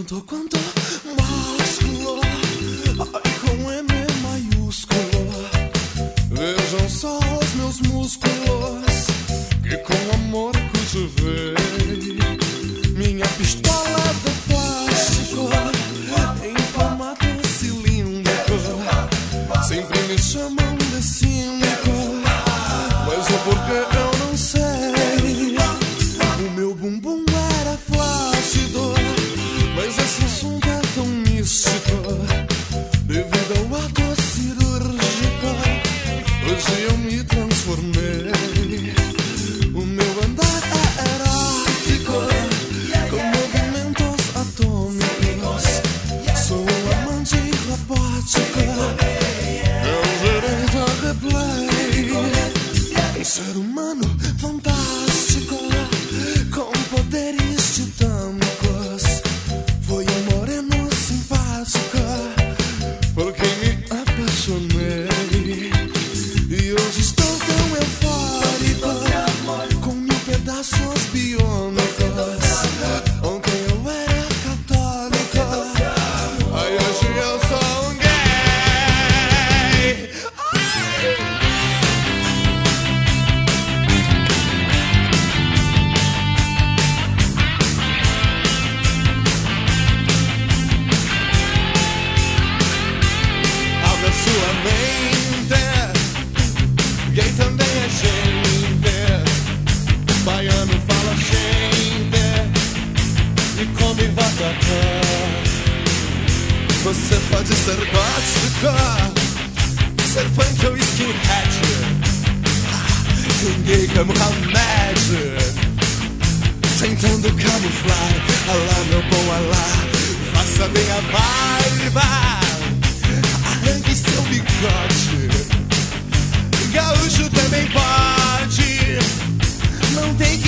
Tanto quanto másculo, ai com M maiúsculo. Vejam só os meus músculos, que com amor cultivei. Minha pistola de plástico, em formato cilíndrico. Sempre me chamam de cínico, mas o porquê eu não sei. O meu bumbum era flácido, mas esse assunto é tão místico. Devido ao ato cirúrgico, hoje eu me transformei. O meu andar é erótico, com movimentos atômicos. Sou um amante robótico, é o direito a replay. Um ser humano fantástico, com poderes titânicos. Foi um moreno simpático, por quem me apaixonei. E hoje estou tão eufórico, com 1000 pedaços biônicos. Ontem eu era católico, aí hoje eu sou um gay. Abra sua mente, gay também é gente. Baiano fala gente e come batata. Você pode ser gótico, ser punk ou skinhead. Tem gay como Hamed, tentando camuflar. Alá, meu bom alá, faça bem a barba, arranque seu bigode. Gaúcho também pode, não tem que